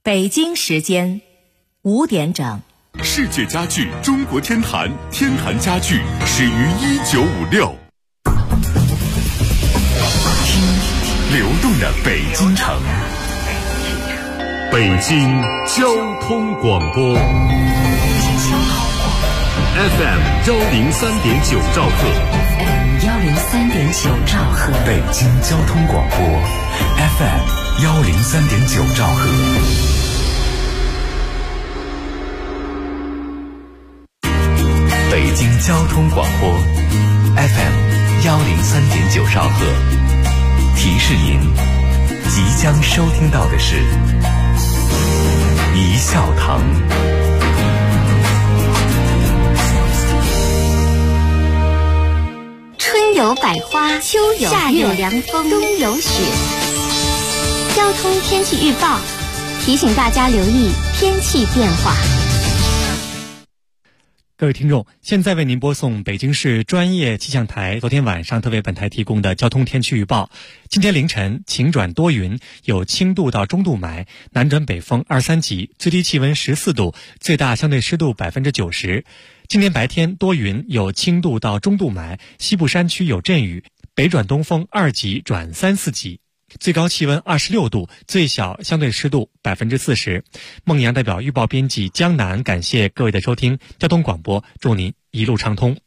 北京时间5点整。 世界家具中国天坛，天坛家具始于1956。听流动的北京城，北京交通广播 FM 103.9兆赫 103.9兆赫， 北京交通广播 FM 103.9兆赫。北京交通广播 FM 103.9兆赫，提示您即将收听到的是一笑堂。 春有百花，秋有夏有凉风，冬有雪。交通天气预报提醒大家留意天气变化。 各位听众，现在为您播送北京市专业气象台昨天晚上特为本台提供的交通天气预报。今天凌晨晴转多云，有轻度到中度霾，南转北风2、3级，最低气温14度，最大相对湿度90%。今天白天多云，有轻度到中度霾，西部山区有阵雨，北转东风2级转3、4级。最高气温26度，最小相对湿度40%。孟阳代表预报编辑江南，感谢各位的收听。交通广播，祝您一路畅通。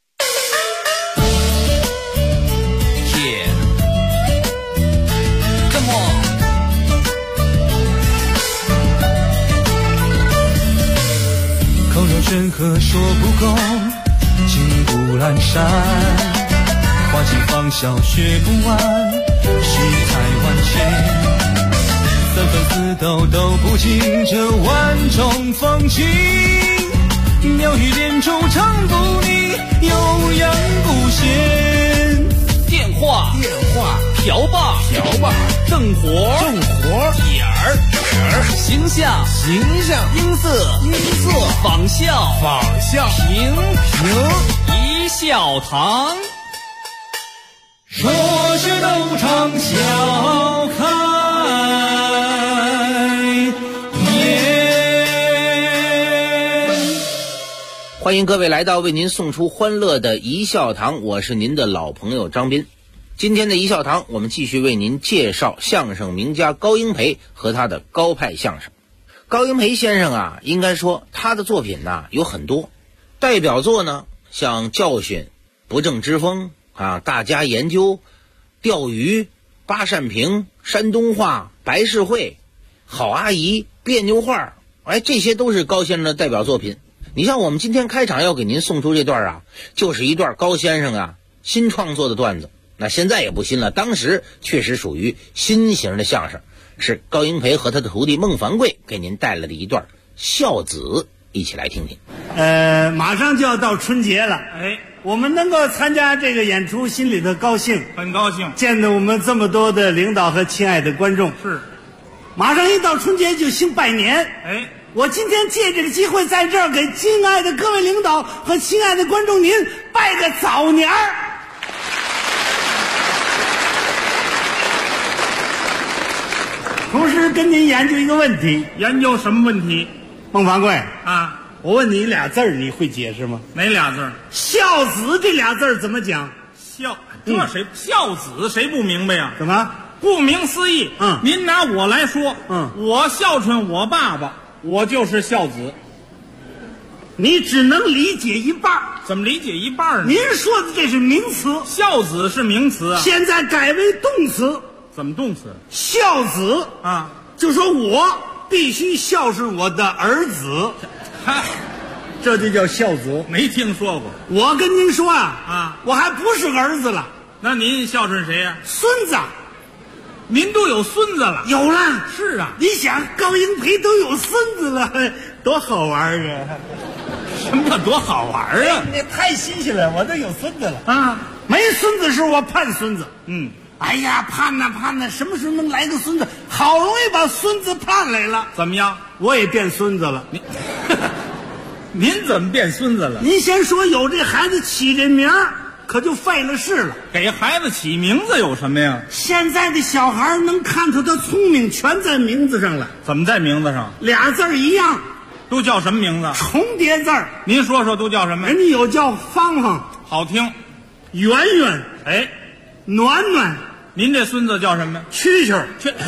口若悬河说不够，情不阑珊，花季芳笑学不完，世态万千，三分四斗都不尽这万种风情，妙语连珠唱不腻，悠扬不闲。 电话瓢把正活点儿形象音色仿效平一笑堂。 说是斗场笑开颜。 欢迎各位来到为您送出欢乐的一笑堂，我是您的老朋友张斌。今天的一笑堂，我们继续为您介绍相声名家高英培和他的高派相声。高英培先生啊，应该说他的作品呢有很多，代表作呢像教训、不正之风啊，大家研究、钓鱼、八扇屏、山东话、白事会、好阿姨、别扭话，这些都是高先生的代表作品。你像我们今天开场要给您送出这段啊，就是一段高先生啊新创作的段子。那现在也不新了，当时确实属于新型的相声，是高英培和他的徒弟孟凡贵给您带来的一段孝子，一起来听听。 马上就要到春节了，我们能够参加这个演出，心里头高兴， 很高兴见到我们这么多的领导和亲爱的观众。 是， 马上一到春节就兴拜年，我今天借这个机会在这儿给亲爱的各位领导和亲爱的观众您拜个早年儿。同时跟您研究一个问题。 研究什么问题？ 孟凡贵啊， 我问你俩字儿，你会解释吗？ 哪俩字？ 孝子这俩字儿怎么讲？ 孝子谁不明白呀？ 怎么？ 顾名思义，您拿我来说，我孝顺我爸爸，我就是孝子。 你只能理解一半。 怎么理解一半呢？ 您说的这是名词， 孝子是名词啊， 现在改为动词。 怎么动词？ 孝子啊， 就说我必须孝顺我的儿子，这就叫孝子。 没听说过。 我跟您说啊，我还不是儿子了。 那您孝顺谁呀？ 孙子。 您都有孙子了？ 有了。 是啊， 你想高英培都有孙子了，多好玩啊！ 什么叫多好玩啊？ 你太新鲜了，我都有孙子了啊！ 没孙子时候我盼孙子，哎呀，盼呐，什么时候能来个孙子？好容易把孙子盼来了， 怎么样？ 我也变孙子了。 您怎么变孙子了？ 您先说有这孩子起这名儿， 可就费了事了。 给孩子起名字有什么呀？ 现在的小孩能看出他聪明，全在名字上了。 怎么在名字上？ 俩字儿一样， 都叫什么名字？ 重叠字儿。 您说说都叫什么？ 人家有叫芳芳、 好听。 圆圆、 哎， 暖暖。 您这孙子叫什么？ 蛐蛐。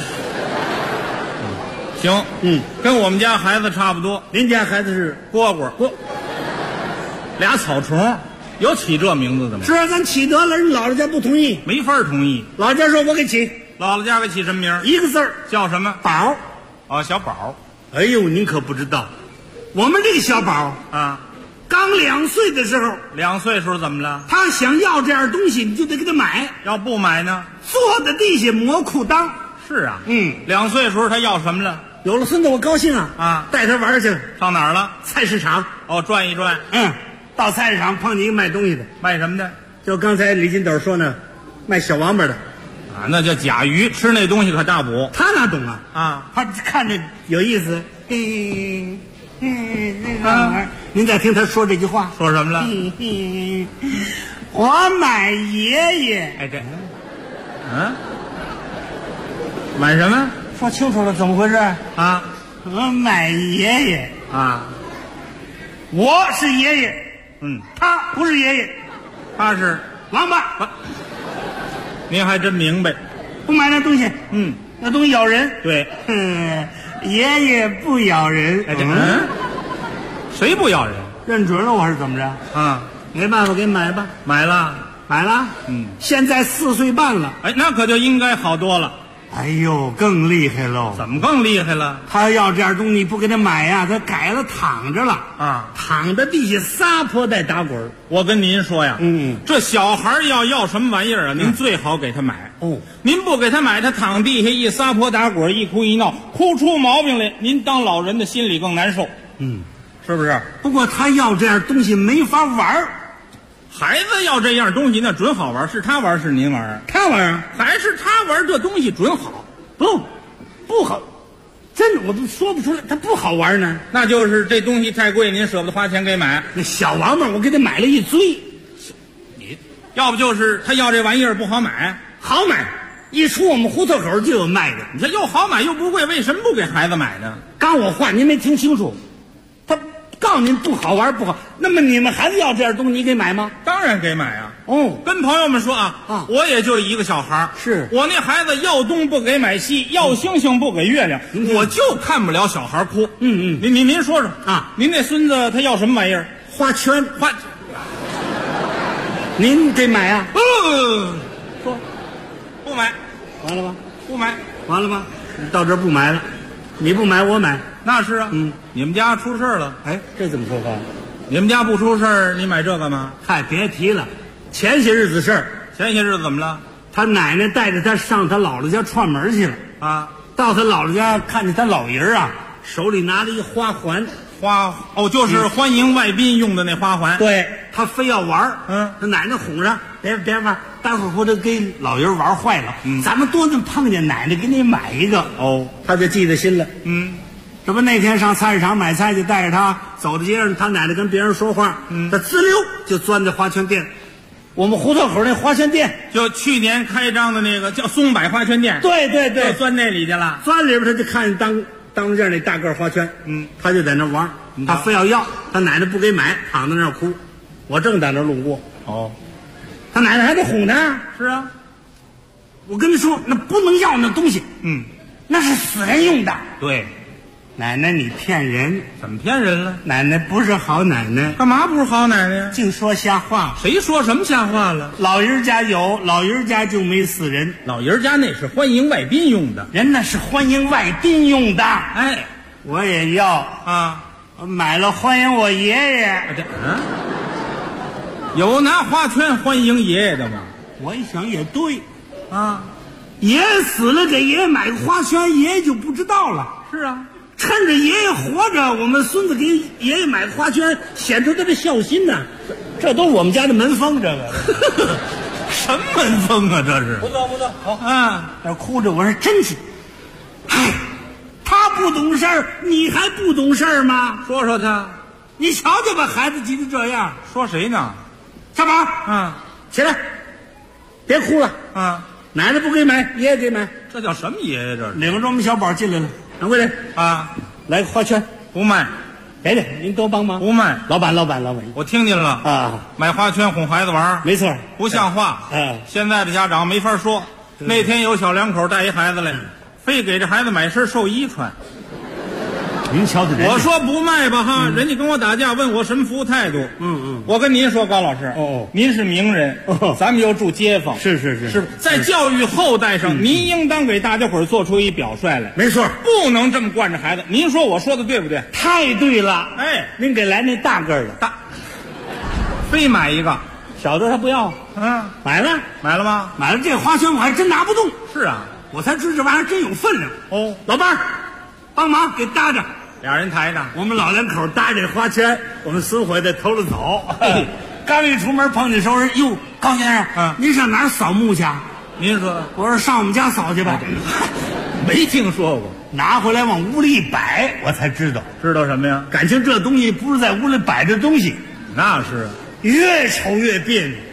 行，跟我们家孩子差不多。 您家孩子是蝈蝈，俩草虫，有起这名字的吗？ 是啊，咱起得了，人姥姥家不同意， 没法同意。 姥姥家说我给起， 姥姥家给起什么名？ 一个字儿， 叫什么？ 宝。 哦，小宝。 哎呦，您可不知道，我们这个小宝啊， 刚2岁的时候 ，2岁时候怎么了？ 他想要这样东西，你就得给他买， 要不买呢， 坐在地下磨裤裆。 是啊，2岁时候他要什么了？ 有了孙子我高兴啊！带他玩去了。 上哪儿了？ 菜市场。 哦，转一转。 到菜市场碰见一个卖东西的。 卖什么的？ 就刚才李金斗说呢，卖小王八的。 啊，那叫甲鱼，吃那东西可大补。 他哪懂啊？ 啊， 他看着有意思。您再听他说这句话。 说什么了？ 我买爷爷。 哎，这，买什么？ 说清楚了，怎么回事啊？ 我买爷爷啊， 我是爷爷，他不是爷爷， 他是王八。 您还真明白， 不买那东西，那东西咬人。 对， 爷爷不咬人。 哎，谁不咬人？ 认准了我是怎么着？ 啊， 没办法，给你买吧。 买了， 现在4岁半了。 哎，那可就应该好多了。 哎呦，更厉害喽！ 怎么更厉害了？ 他要这样东西不给他买呀，他改了躺着了啊， 躺在地下撒泼带打滚。 我跟您说呀，这小孩要什么玩意儿啊？您最好给他买。您不给他买，他躺地下一撒泼打滚，一哭一闹，哭出毛病来，您当老人的心里更难受。是不是？ 不过他要这样东西没法玩。 孩子要这样东西那准好玩，是他玩是您玩？ 他玩啊， 还是他玩这东西准好？ 不好，真的我都说不出来，他不好玩呢。 那就是这东西太贵，您舍不得花钱给买。 那小王八我给他买了一堆， 你要不就是他要这玩意儿不好买， 好买，一出我们胡同口就有卖的。 你这又好买又不贵，为什么不给孩子买呢？ 刚我话您没听清楚，他告诉您不好玩不好，那么你们孩子要这样东西，你给买吗？ 当然给买啊！跟朋友们说啊，我也就一个小孩， 是我那孩子要东不给买西，要星星不给月亮，我就看不了小孩哭。您说说啊，您那孙子他要什么玩意儿？ 花圈。您给买啊？ 说不买， 完了吧？ 不买， 完了吧？到这儿不买了，你不买我买。 那是啊，你们家出事了。 哎，这怎么说话？ 你们家不出事儿，你买这干嘛？ 嗨，别提了，前些日子事儿。 前些日子怎么了？ 他奶奶带着他上他姥姥家串门去了啊。 到他姥姥家，看见他老爷儿啊，手里拿着一花环， 就是欢迎外宾用的那花环。 对，他非要玩他奶奶哄着，别玩，待会儿或者给老爷儿玩坏了。咱们多能碰见奶奶给你买一个。他就记在心了。这不那天上菜市场买菜，就带着他走到街上，他奶奶跟别人说话，他滋溜就钻在花圈店。我们胡同口那花圈店， 就去年开张的那个叫松柏花圈店。 对， 就钻那里去了。 钻里边他就看见当着那大个花圈，他就在那玩，他非要，他奶奶不给买，躺在那儿哭。我正在那儿路过，他奶奶还得哄他。 是啊， 我跟他说，那不能要那东西，那是死人用的。 对。 奶奶，你骗人！ 怎么骗人了？ 奶奶不是好奶奶。 干嘛不是好奶奶呀？ 净说瞎话。 谁说什么瞎话了？ 老爷家有，老爷家就没死人。 老爷家那是欢迎外宾用的， 人那是欢迎外宾用的。 哎， 我也要啊！ 我买了欢迎我爷爷。 有拿花圈欢迎爷爷的吗？ 我一想也对啊， 爷爷死了，给爷爷买个花圈，爷爷就不知道了。 是啊。 趁着爷爷活着，我们孙子给爷爷买个花圈，显出他的孝心呢。这都是我们家的门风，这个什么门风啊？这是不错，好啊！ 那哭着我说真是，唉，他不懂事儿，你还不懂事儿吗？ 说说他， 你瞧瞧把孩子急得这样。 说谁呢？ 小宝， 起来，别哭了啊！ 奶奶不给买，爷爷给买。 这叫什么爷爷？这领着我们小宝进来了，掌柜的啊， 来个花圈， 不卖， 给给您多帮忙。 不卖， 老板， 我听见了啊， 买花圈哄孩子玩， 没错， 不像话。现在的家长没法说。那天有小两口带一孩子来，非给这孩子买身寿衣穿。 您瞧瞧， 我说不卖吧哈，人家跟我打架，问我什么服务态度。我跟您说，高老师，您是名人，咱们又住街坊， 是， 在教育后代上，您应当给大家伙做出一表率来。 没错， 不能这么惯着孩子。您说我说的对不对？ 太对了。 哎， 您给来那大个的， 非买一个， 小的他不要。买了吗？ 买了这花圈我还真拿不动。 是啊， 我才知这玩意儿真有分量。老伴儿，帮忙给搭着。 俩人抬着， 我们老两口搭这花圈，我们孙回的偷着走。刚一出门碰见熟人，哟，高先生，您上哪儿扫墓去？ 您说， 我说上我们家扫去吧。 没听说过， 拿回来往屋里一摆，我才知道。 知道什么呀？ 感情这东西不是在屋里摆着东西， 那是越瞅越别扭。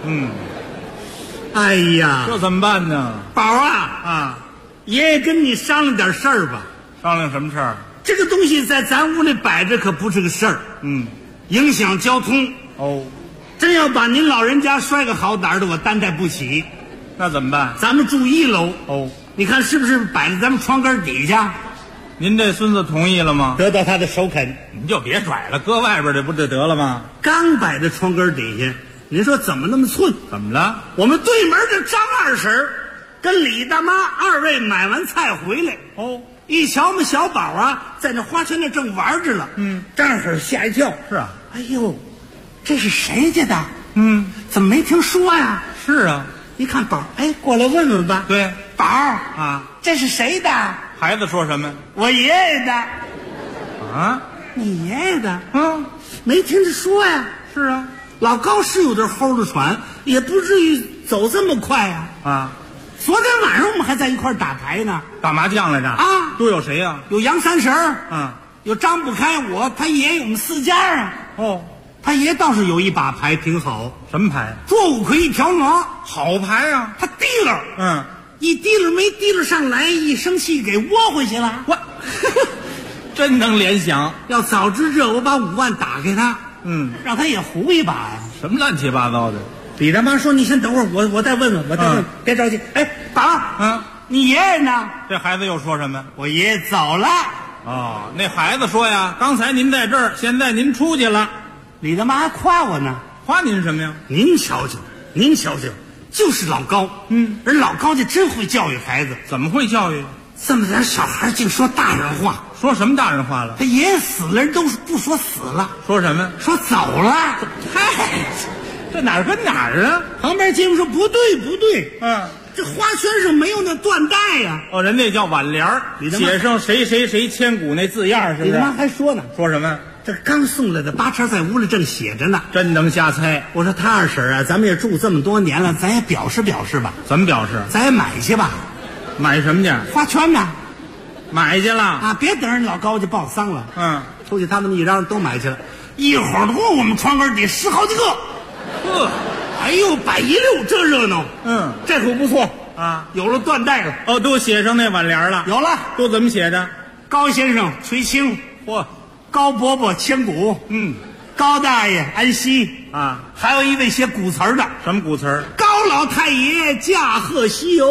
哎呀， 这怎么办呢？ 宝啊，爷爷跟你商量点事儿吧。 商量什么事儿？ 这个东西在咱屋里摆着可不是个事儿，影响交通。真要把您老人家摔个好歹的，我担待不起。 那怎么办？ 咱们住1楼，你看是不是摆在咱们窗根底下？ 您这孙子同意了吗？ 得到他的首肯。 您就别拽了，搁外边这不就得了吗？ 刚摆在窗根底下，您说怎么那么寸？ 怎么了？ 我们对门的张二婶跟李大妈二位买完菜回来，一瞧我们小宝啊，在那花圈那正玩着了。张二婶吓一跳。 是啊。 哎呦，这是谁家的？怎么没听说呀？ 是啊。 一看宝，过来问问吧。 对， 宝啊，这是谁的？ 孩子说什么？ 我爷爷的。 啊， 你爷爷的？没听着说呀。 是啊， 老高是有点齁着喘，也不至于走这么快呀。昨天晚上我们还在一块打牌呢， 打麻将来着啊！ 都有谁呀？ 有杨三婶儿，有张不开，我他爷爷我们4家啊。他爷倒是有一把牌挺好。 什么牌？ 捉5魁一条龙， 好牌啊！ 他提了，一提了没提了上来，一生气给窝回去了。 我真能联想。 要早知这，我把5万打给他，让他也胡一把呀。 什么乱七八糟的？ 李大妈说：“你先等会儿，我再问问，别着急。”宝，你爷爷呢？ 这孩子又说什么？ 我爷爷走了。 那孩子说呀，刚才您在这儿，现在您出去了。 李大妈还夸我呢。 夸您什么呀？ 您瞧瞧，就是老高。人老高家真会教育孩子。 怎么会教育？ 这么点小孩净说大人话。 说什么大人话了？ 他爷爷死了，人都不说死了， 说什么？ 说走了。 这哪儿跟哪儿啊？ 旁边街坊说不对，这花圈上没有那缎带呀。 人那叫挽联儿，写上谁谁谁千古那字样，是不是？ 李大妈还说呢， 说什么？ 这刚送来的八叉在屋里正写着呢。 真能瞎猜。 我说他二婶啊，咱们也住这么多年了，咱也表示表示吧。 怎么表示？ 咱也买去吧。 买什么去？ 花圈呢？ 买去了啊！ 别等人老高家报丧了。出去他们一嚷都买去了，一会儿多我们窗根底10好几个。哎呦，摆一溜，这热闹。这可不错啊，有了缎带了。 都写上那挽联了。 有了。 都怎么写的？ 高先生垂青，高伯伯千古，高大爷安息啊。还有一位写古词的。 什么古词？ 高老太爷驾鹤西游。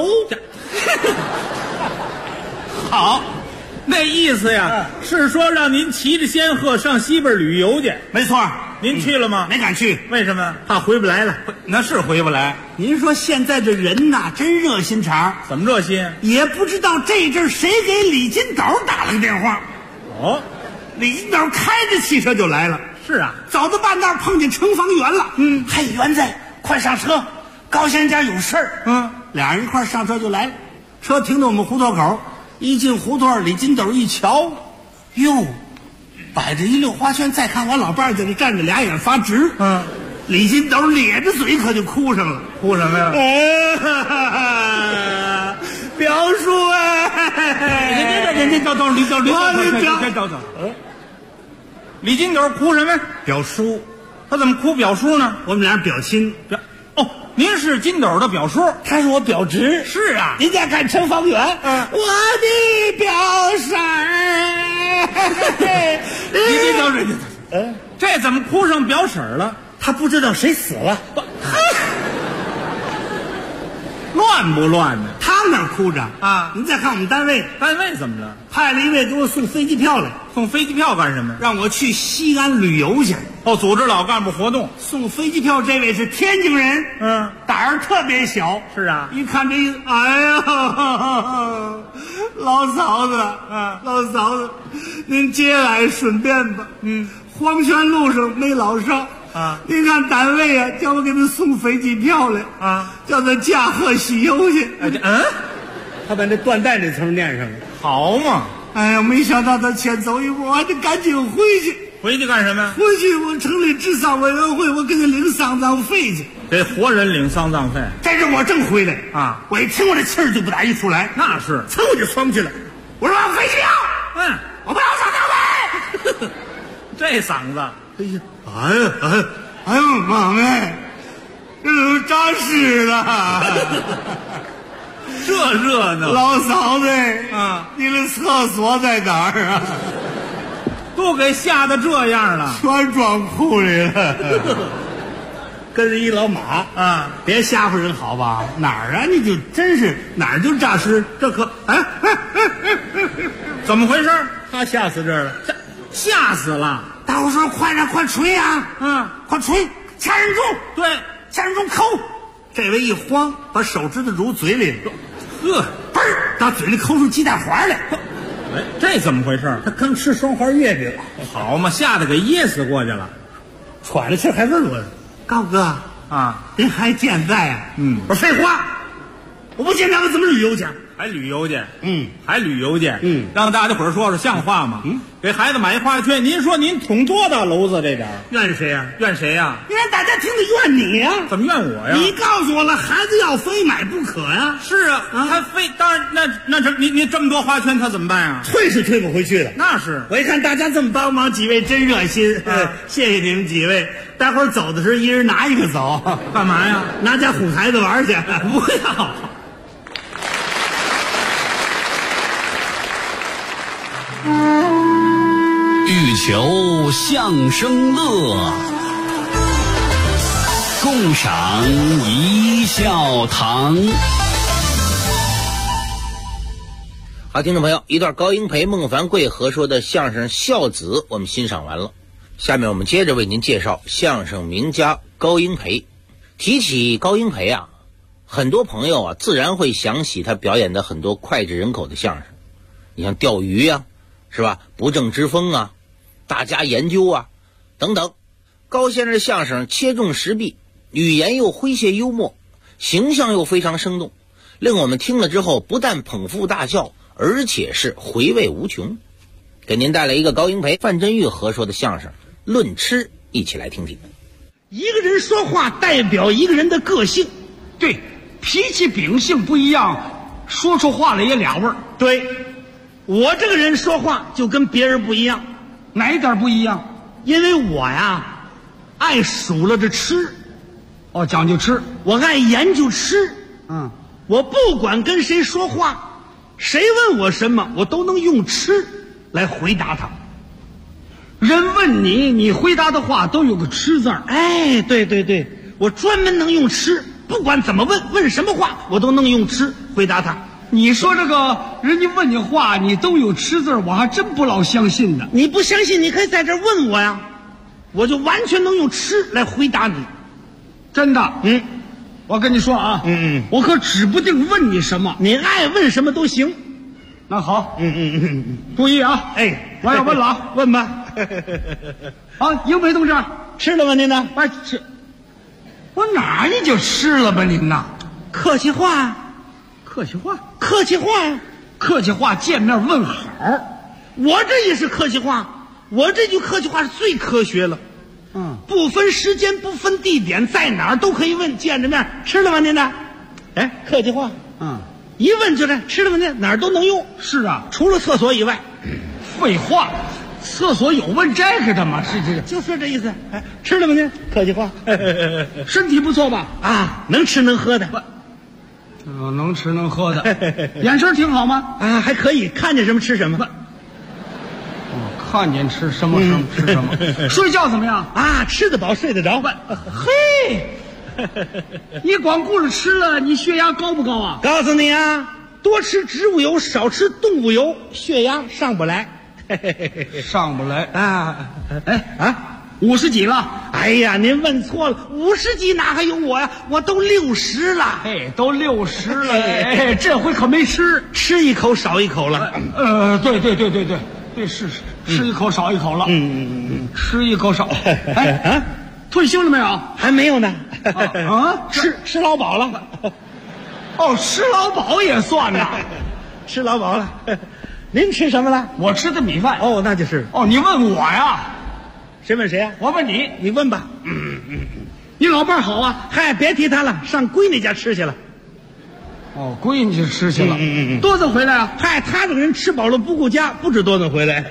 好，那意思呀，是说让您骑着仙鹤上西边旅游去。 没错。 您去了吗？ 没敢去。 为什么？ 怕回不来了。 那是回不来。 您说现在这人呐，真热心肠。 怎么热心？ 也不知道这阵谁给李金斗打了个电话。李金斗开着汽车就来了。 是啊， 走到半道碰见程方圆了。嘿，圆子，快上车，高先生家有事儿。俩人一块上车就来了。车停到我们胡同口，一进胡同，李金斗一瞧，哟，摆着一溜花圈，再看我老伴在这站着，俩眼发直。李金斗咧着嘴可就哭上了。 哭什么呀？ 表叔啊！ 您等，李金斗哭什么呀？ 表叔。 他怎么哭表叔呢？ 我们俩表亲。 您是金斗的表叔， 他是我表侄。 是啊， 您家看城方圆，我的表婶儿。 你表婶，这怎么哭上表婶了？ 他不知道谁死了， 乱不乱呢？ 他那儿哭着啊！ 您再看我们单位怎么了？ 派了一位给我送飞机票来， 送飞机票干什么？ 让我去西安旅游去。 组织老干部活动。 送飞机票这位是天津人，胆儿特别小。 是啊， 一看这哎呀，老嫂子，老嫂子，您节哀顺变吧。黄泉路上没老少。您看单位啊，叫我给他送飞机票来叫他驾鹤西游去。他把那断带这层念上了， 好嘛！ 哎呀，没想到他先走一步，我还得赶紧回去。 回去干什么？ 回去我成立治丧委员会，我给他领丧葬费去。 给活人领丧葬费？ 这阵我正回来我一听我这气儿就不打一处来。 那是， 噌我就窜去了。我说飞机票，我不要丧葬费。 这嗓子。 哎呦妈妹，这都扎尸了。 这热闹。 老嫂子你的厕所在哪儿啊？ 都给吓得这样了， 全装库里了。跟着一老马别吓唬人好吧？哪儿啊？你就真是哪儿就扎尸，这可怎么回事？ 他吓死这儿了， 吓死了。 大伙说快点，快吹啊！快吹，掐人中， 对， 掐人中抠。这位一慌，把手指头揉嘴里了，嘣儿，到嘴里抠出鸡蛋黄来。 这怎么回事？ 他刚吃双黄月饼， 好嘛，吓得给噎死过去了， 喘着气还问我：“高哥您还健在啊？”我说废话，我不健在我怎么旅游去？ 还旅游去？还旅游去？让大家伙说说像话吗？给孩子买一花圈，您说您捅多大篓子这点？ 怨谁呀？ 怨谁呀？ 你让大家听着怨你呀？ 怎么怨我呀？ 你告诉我了，孩子要非买不可呀。 是啊，他非当然那这你这么多花圈，他怎么办啊？ 退是退不回去了。 那是， 我一看大家这么帮忙，几位真热心，谢谢你们几位。待会儿走的时候，一人拿一个走， 干嘛呀？ 拿家哄孩子玩去。 不要。 欲求相声乐，共赏一笑堂。 好，听众朋友，一段高英培、孟凡贵合说的相声《孝子》我们欣赏完了，下面我们接着为您介绍相声名家高英培。提起高英培很多朋友自然会想起他表演的很多脍炙人口的相声，你像钓鱼是吧？不正之风大家研究等等。高先生的相声切中时弊，语言又诙谐幽默，形象又非常生动，令我们听了之后不但捧腹大笑，而且是回味无穷。给您带来一个高英培、范振钰合说的相声《论吃》，一起来听听。 一个人说话代表一个人的个性， 对，脾气秉性不一样，说出话来也俩味儿。 对，我这个人说话就跟别人不一样。 哪一点不一样？ 因为我爱数落着吃。 讲究吃， 我爱研究吃。我不管跟谁说话，谁问我什么，我都能用吃来回答他。 人问你，你回答的话都有个吃字儿。 对，我专门能用吃，不管怎么问什么话，我都能用吃回答他。 你说这个人家问你话，你都有吃字，我还真不老相信呢。 你不相信，你可以在这问我呀，我就完全能用吃来回答你。 真的？我跟你说我可指不定问你什么， 你爱问什么都行。 那好，注意我要问了问吧。 英培同志， 吃了吗您呢？ 吃。我哪儿你就吃了吧您呐？ 客气话。客气话，见面问好。我这也是客气话，我这句客气话是最科学了。不分时间，不分地点，在哪儿都可以问。见着面，吃了吗您呢？客气话。一问就这，吃了吗您？哪儿都能用。 是啊， 除了厕所以外。 废话， 厕所有问这个的吗？是就说这意思。哎，吃了吗您？客气话。 身体不错吧？ 啊，能吃能喝的。 能吃能喝的，眼神挺好吗？ 啊，还可以，看见什么吃什么。 看见吃什么吃什么。睡觉怎么样？ 啊，吃得饱，睡得着。 嘿，你光顾着吃了，你血压高不高啊？ 告诉你啊，多吃植物油，少吃动物油，血压上不来。 上不来啊！ 哎啊，50几了？ 哎呀，您问错了，50几哪还有我呀？我都60了。 哎，都60了。哎，这回可没吃一口少一口了。 对，是吃一口少一口了。吃一口少。哎啊，退休了没有？ 还没有呢。 吃老饱了。哦，吃老饱也算呐。 吃老饱了。您吃什么了？ 我吃的米饭。 哦，那就是。 哦，你问我呀？ 谁问谁呀？ 我问你， 你问吧。 你老伴儿好啊？ 嗨，别提他了，上闺女家吃去了。 哦，闺女吃去了。多早回来啊？ 嗨，他这个人吃饱了不顾家，不知多早回来。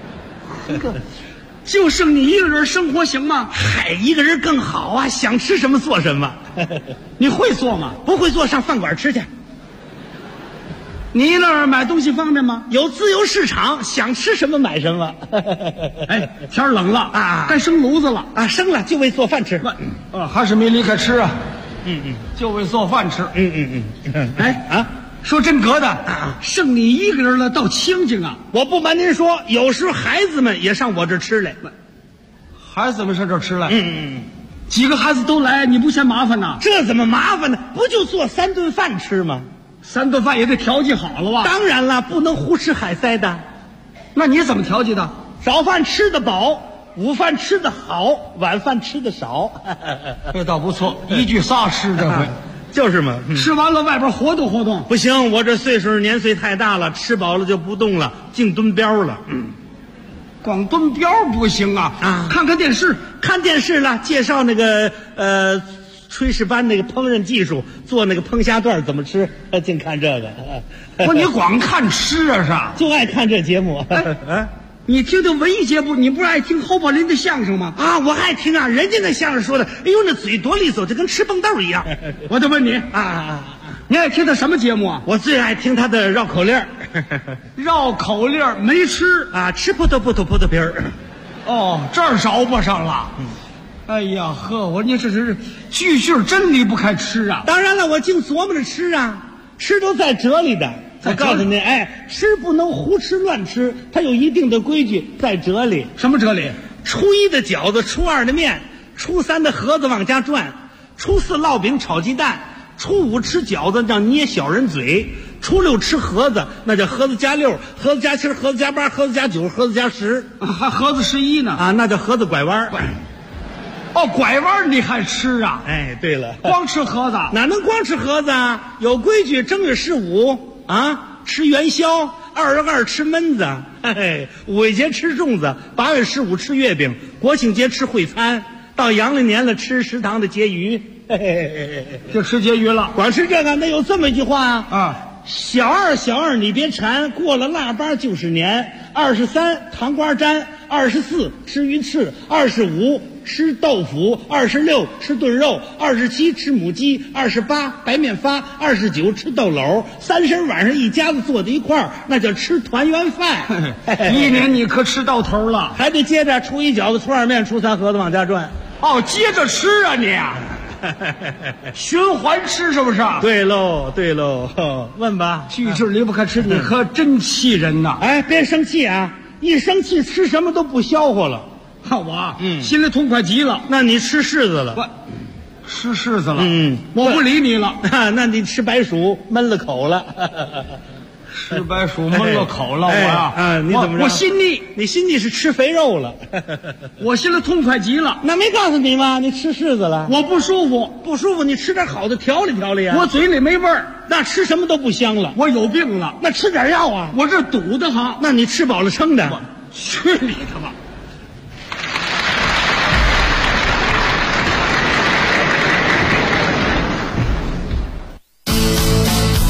就剩你一个人生活行吗？ 嗨，一个人更好啊，想吃什么做什么。 你会做吗？ 不会做，上饭馆吃去。 你那儿买东西方便吗？ 有自由市场，想吃什么买什么。 哎，天冷了啊， 该生炉子了啊，生了就为做饭吃。 还是没离开吃啊。就为做饭吃。哎啊，说真格的啊，剩你一个人了，倒清静啊。 我不瞒您说，有时候孩子们也上我这吃来。 孩子们上这吃来？几个孩子都来，你不嫌麻烦呐？ 这怎么麻烦呢？不就做3顿饭吃吗 ？3顿饭也得调剂好了吧？ 当然了，不能胡吃海塞的。 那你怎么调剂的？ 早饭吃得饱，午饭吃得好，晚饭吃得少。 这倒不错，一句仨吃这回。 就是嘛。 吃完了外边活动活动。 不行，我这岁数年岁太大了，吃饱了就不动了，净蹲膘了。 光蹲膘不行啊！看看电视， 看电视了，介绍那个炊事班那个烹饪技术，做那个烹虾段怎么吃，净看这个。 不，你光看吃啊是？ 就爱看这节目。 你听听文艺节目，你不是爱听侯宝林的相声吗？ 啊，我爱听啊，人家那相声说的，哎呦，那嘴多利索，就跟吃蹦豆一样。 我就问你你爱听他什么节目啊？ 我最爱听他的绕口令。 绕口令没吃啊，吃葡萄皮儿。 哦，这儿找不上了。哎呀呵，我你这是句句真离不开吃啊！ 当然了，我净琢磨着吃啊，吃都在哲理的。我告诉你，哎，吃不能胡吃乱吃，它有一定的规矩，在哲理。 什么哲理？ 初1的饺子，初2的面，初3的盒子往家转，初4烙饼炒鸡蛋，初5吃饺子叫捏小人嘴，初6吃盒子，那叫盒子加6，盒子加7，盒子加8，盒子加9，盒子加10， 还盒子11呢啊，那叫盒子拐弯。 哦，拐弯你还吃啊？ 哎，对了， 光吃盒子哪能光吃盒子啊？有规矩，正月15啊吃元宵，2月2吃焖子，嘿嘿，5月节吃粽子，8月15吃月饼，国庆节吃烩餐，到阳历年了吃食堂的结余，嘿嘿嘿嘿， 就吃结余了。 光吃这个，那有这么一句话啊。小二你别馋，过了腊八就是年。23糖瓜粘，24吃鱼翅，25吃豆腐，26吃炖肉，27吃母鸡，28白面发，29吃豆篓，30晚上一家子坐在一块儿，那叫吃团圆饭。 一年你可吃到头了， 还得接着初1饺子，初2面，初3盒子往家转。 哦，接着吃啊你啊！循环吃是不是？ 对喽，问吧， 句句离不开吃，你可真气人呐！ 哎，别生气啊！一生气吃什么都不消化了。 我心里痛快极了。 那你吃柿子了？ 吃柿子了？我不理你了。 那你吃白薯闷了口了。 吃白薯闷了口了，我呀， 你怎么着？ 我心腻， 你心腻是吃肥肉了。 我心里痛快极了。 那没告诉你吗？你吃柿子了， 我不舒服， 你吃点好的调理调理啊。 我嘴里没味儿， 那吃什么都不香了。 我有病了， 那吃点药啊。 我这堵得慌。 那你吃饱了撑的。 去你的吧！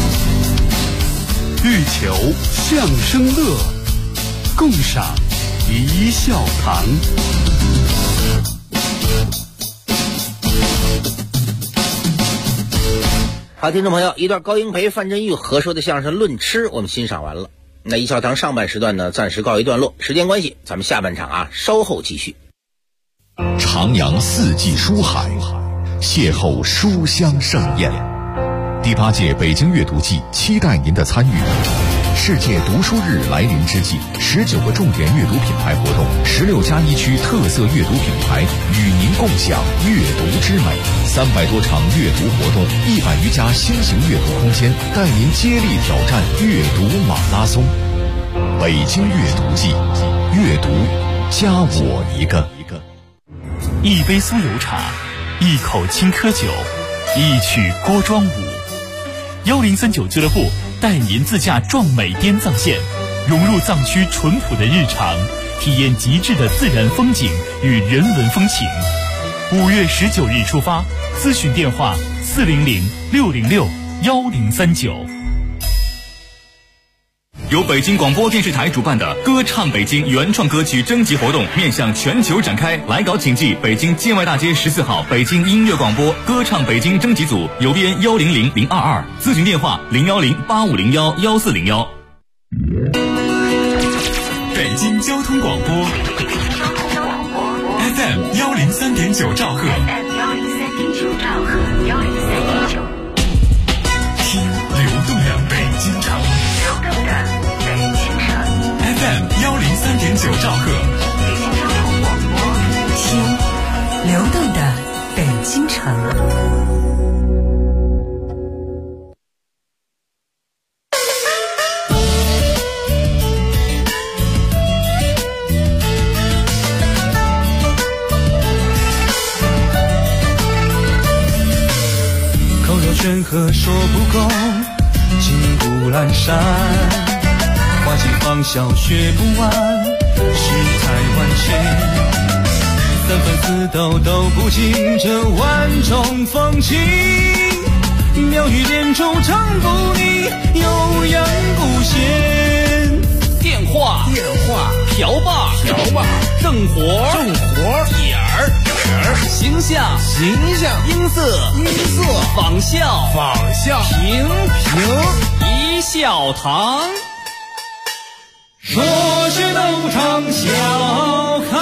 欲求相声乐，共赏一笑堂。 好，听众朋友，一段高英培、范振钰合说的相声《论吃》我们欣赏完了。那一笑堂上半时段呢，暂时告一段落，时间关系，咱们下半场稍后继续。 徜徉四季书海，邂逅书香盛宴。第8届北京阅读季期待您的参与。世界读书日来临之际，19个重点阅读品牌活动，16+1区特色阅读品牌与您共享阅读之美，300多场阅读活动，100余家新型阅读空间，带您接力挑战阅读马拉松。北京阅读季，阅读加我一个。 一杯酥油茶，一口青稞酒，一曲锅庄舞。1039俱乐部带您自驾壮美滇藏线，融入藏区淳朴的日常，体验极致的自然风景与人文风情。5月19日出发，咨询电话400-606-1039。由北京广播电视台主办的歌唱北京原创歌曲征集活动面向全球展开，来稿请寄北京建外大街14号北京音乐广播歌唱北京征集组，邮编100022，咨询电话010-8501-1401。北京交通广播 FM 103.9兆赫，听流动的北京城。FM 103.9兆赫， 听流动的北京城。 口若悬河说不够，金谷阑珊。花季芳笑学不完，世态万千，三分四斗都不尽这万种风情。妙语连珠唱不腻，悠扬不闲。 电话瓢把正活点儿形象音色仿效评一笑堂。 说是斗场笑开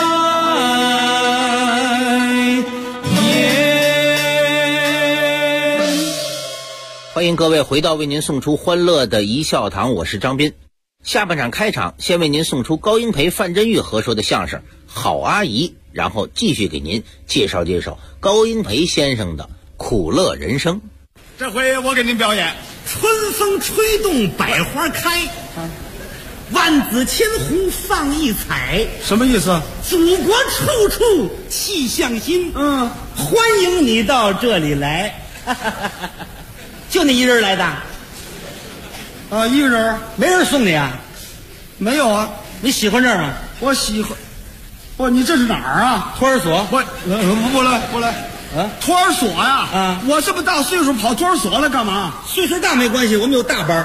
颜。 欢迎各位回到为您送出欢乐的一笑堂，我是张斌。下半场开场，先为您送出高英培、范振钰合说的相声《好阿姨》，然后继续给您介绍高英培先生的苦乐人生。 这回我给您表演春风吹动百花开，万紫千红放异彩。什么意思？祖国处处气象新。欢迎你到这里来。就你一人来的？一个人，没人送你啊？没有啊。你喜欢这儿啊？我喜欢。不，你这是哪儿啊？托儿所。不来。托儿所呀？我这么大岁数跑托儿所了干嘛？岁数大没关系，我们有大班。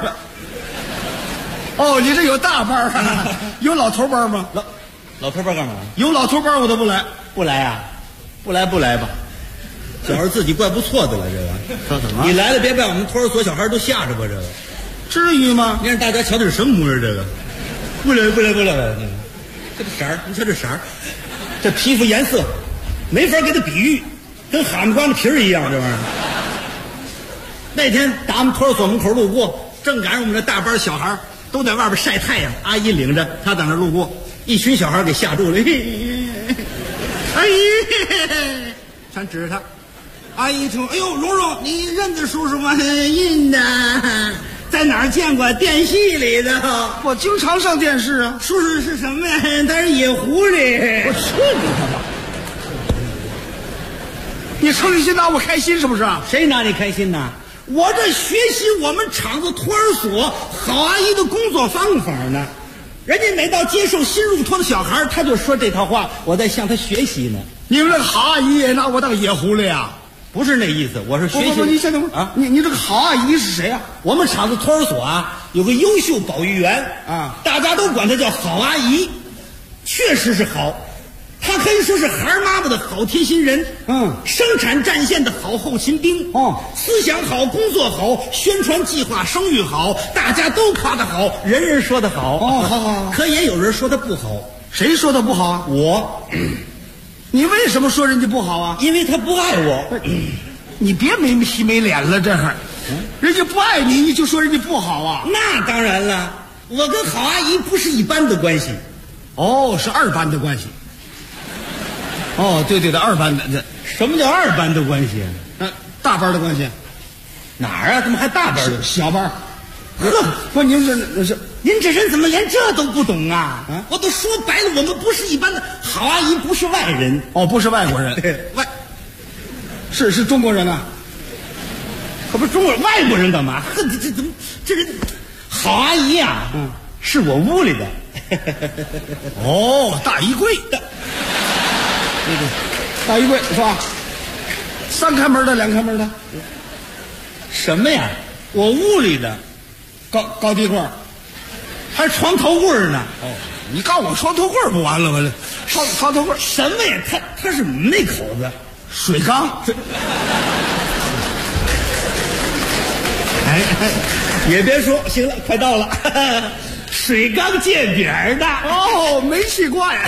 你这有大班啊？有老头班吗？老头班干嘛？有老头班我都不来。不来啊？不来吧。小孩自己怪不错的了，这个。说怎么？你来了别把我们托儿所小孩都吓着吧？这个。至于吗？你让大家瞧这是什么模样？这个。不来。这色儿，你瞧这色儿，这皮肤颜色，没法给他比喻，跟哈密瓜的皮儿一样，这玩意儿。那天打我们托儿所门口路过，正赶上我们这大班小孩都在外边晒太阳，阿姨领着他在那路过，一群小孩给吓住了。阿姨，全指着他。阿姨说：“哎呦，蓉蓉，你认得叔叔吗？认得，在哪儿见过？电戏里的。我经常上电视啊。叔叔是什么呀？他是野狐狸。我去你他妈！你成心拿我开心是不是？谁拿你开心呢？我这学习我们厂子托儿所好阿姨的工作方法呢。人家每到接受新入托的小孩，他就说这套话，我在向他学习呢。你们这个好阿姨也拿我当野狐狸啊？不是那意思，我是学习。不，你先等会儿啊！你这个好阿姨是谁啊？我们厂子托儿所啊，有个优秀保育员啊，大家都管她叫好阿姨。 确实是好。他可以说是孩儿妈妈的好贴心人，生产战线的好后勤兵，思想好，工作好，宣传计划声誉好，大家都夸他好，人人说他好。 好。 可也有人说他不好。 谁说他不好啊？ 我。 你为什么说人家不好啊？ 因为他不爱我。 你别没皮没脸了，这会儿，人家不爱你，你就说人家不好啊？ 那当然了，我跟郝阿姨不是一般的关系。 哦，是二班的关系。哦，对，二班的。 什么叫二班的关系？ 那大班的关系？ 哪儿啊？怎么还大班的？ 小班。呵，不，您这人怎么连这都不懂啊？我都说白了，我们不是一般的。郝阿姨不是外人。 哦，不是外国人。是中国人啊。 可不是中国人，外国人干嘛？呵，这怎么这人？郝阿姨啊，是我屋里的。 哦，大衣柜的。大衣柜是吧？3开门的，2开门的。 什么呀？我屋里的高低柜， 还床头柜呢。 哦，你告诉我床头柜不完了吗？床头柜什么呀？他是我们那口子水缸。 哎，也别说，行了，快到了。水缸见底儿的。 哦，煤气罐。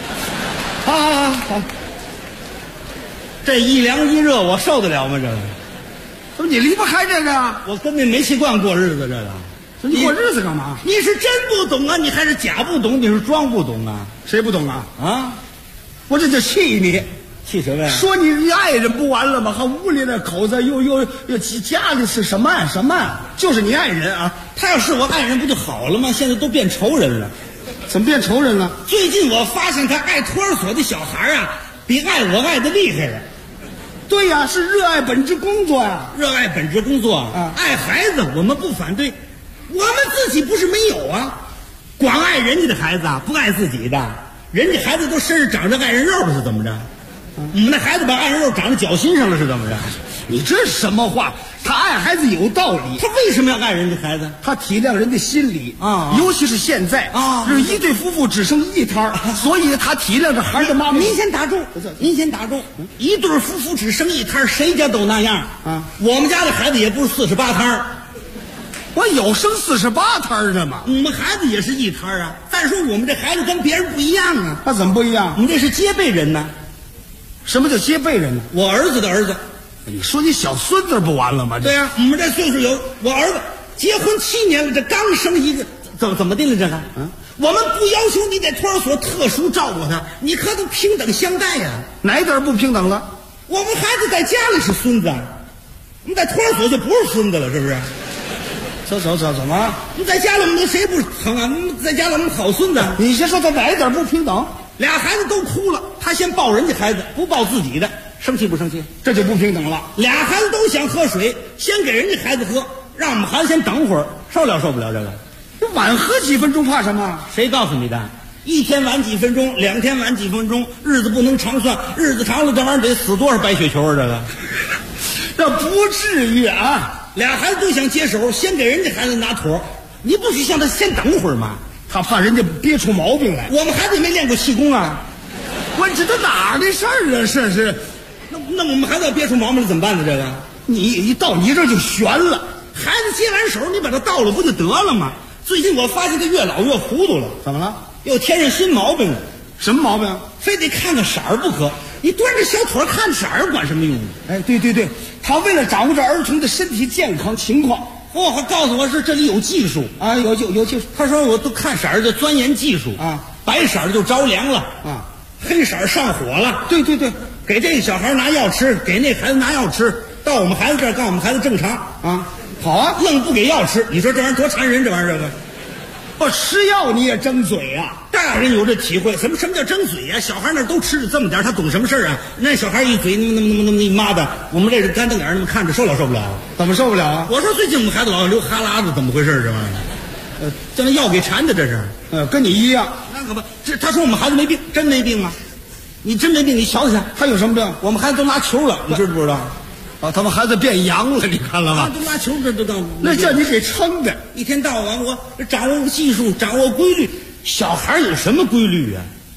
好， 这一凉一热我受得了吗？这个， 怎么你离不开这个啊？ 我跟那煤气罐过日子，这个。 你过日子干嘛？ 你是真不懂啊？你还是假不懂？你是装不懂啊？ 谁不懂啊？ 啊！ 我这就气你， 气什么呀？ 说你爱人不完了吗？还屋里那口子又家里是什么？就是你爱人啊！ 他要是我爱人不就好了吗？现在都变仇人了。 怎么变仇人了？ 最近我发现他爱托儿所的小孩啊，比爱我爱的厉害了。 对呀，是热爱本职工作呀。 热爱本职工作啊，爱孩子我们不反对，我们自己不是没有啊，光爱人家的孩子啊，不爱自己的。人家孩子都身上长着爱人肉了，是怎么着？我们那孩子把爱人肉长在脚心上了，是怎么着？ 你这是什么话？他爱孩子有道理。 他为什么要爱人家孩子？ 他体谅人的心理啊， 尤其是现在啊，是一对夫妇只生一胎，所以他体谅着孩子妈妈。 您先打住，一对夫妇只生一胎，谁家都那样啊。我们家的孩子也不是48胎， 我有生48胎的嘛。 我们孩子也是一胎啊。再说我们这孩子跟别人不一样啊。 他怎么不一样？ 我们这是接辈人呢。 什么叫接辈人呢？ 我儿子的儿子。 你说你小孙子不完了吗？ 对呀，我们这岁数有我儿子结婚7年了，这刚生一个，怎么的了这个？我们不要求你在托儿所特殊照顾他，你可都平等相待呀。 哪一点不平等了？ 我们孩子在家里是孙子，我们在托儿所就不是孙子了，是不是？ 怎么？ 你在家里我们谁不疼啊？在家里我们好孙子。 你先说他哪一点不平等？ 俩孩子都哭了，他先抱人家孩子，不抱自己的。生气不生气？ 这就不平等了。 俩孩子都想喝水，先给人家孩子喝，让我们孩子先等会儿，受不了这个？ 晚喝几分钟怕什么？ 谁告诉你的？1天晚几分钟，2天晚几分钟，日子不能长算，日子长了这玩意儿得死多少白血球啊！这个， 这不至于啊！ 俩孩子都想接手，先给人家孩子拿妥，你不许向他先等会儿吗？ 他怕人家憋出毛病来。 我们孩子也没练过气功啊， 我这都哪儿的事儿啊？是。 那我们孩子要憋出毛病了怎么办呢？这个， 你一到你这就悬了。 孩子接完手，你把他倒了不就得了吗？最近我发现他越老越糊涂了。 怎么了？ 又添上新毛病了。 什么毛病？ 非得看个色儿不可。你端着小腿看色儿管什么用？ 哎，对，他为了掌握着儿童的身体健康情况， 还告诉我是这里有技术啊，有技术。 他说我都看色儿就钻研技术啊， 白色儿就着凉了啊， 黑色儿上火了。 对， 给这个小孩拿药吃，给那孩子拿药吃，到我们孩子这儿告我们孩子正常啊，好啊， 愣不给药吃，你说这玩意儿多残忍？这玩意儿这个， 我吃药你也争嘴啊？ 大人有这体会，什么叫争嘴呀？小孩那都吃着这么点，他懂什么事啊？那小孩一嘴那么一妈的，我们这是干瞪眼那么看着，受不了？ 怎么受不了啊？ 我说最近我们孩子老流哈喇子，怎么回事？这玩意儿，这那药给馋的，这是， 跟你一样。 那可不，他说我们孩子没病，真没病啊。你真没病，你瞧瞧他有什么病？ 我们孩子都拿球了，你知不知道？ 啊，他们孩子变阳了，你看了吗？ 都拿球这都当那叫你给撑的， 一天到晚我掌握技术，掌握规律。小孩有什么规律啊？